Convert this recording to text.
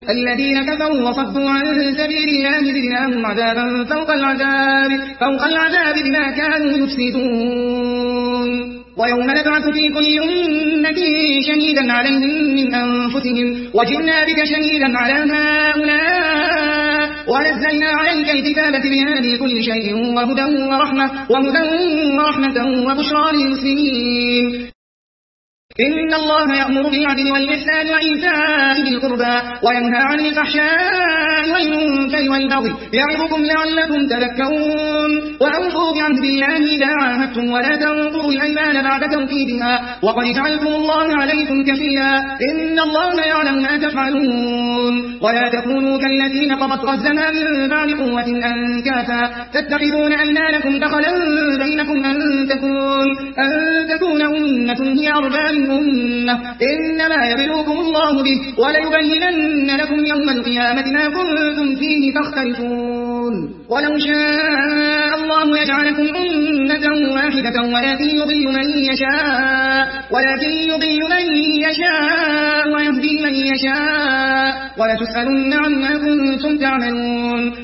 الذين كفروا وصدوا عن سبيل الله زدناهم عذابا فوق العذاب بما كانوا يفسدون. ويوم نبعث في كل أمة شهيدا عليهم من أنفسهم وجئنا بك شهيدا على هؤلاء ونزلنا عليك الكتاب بيان لكل شيء وهدى ورحمة وبشرى للمسلمين. إن الله يأمر بالعدل والإحسان وإيتاء ذي القربى وينهى عن الفحشاء والمنكر والبغي يعظكم لعلكم تذكرون. وأوفوا بعهد الله إذا عاهدتم ولا تنقضوا الأيمان بعد توكيدها وقد جعلتم الله عليكم كفيلا إن الله يعلم ما تفعلون. ولا تكونوا كالتي نقضت غزلها من بعد قوة أنكاثا تتخذون أيمانكم دخلا بينكم أن تكون أمة هي أربى من أمة إنما يبلوكم الله به وليبينن لكم يوم القيامة ما كنتم فيه تختلفون. ولو شاء الله يجعلكم أمة واحدة ولكن يضل من يشاء ويهدي من يشاء ولتسألن عما كنتم تعملون.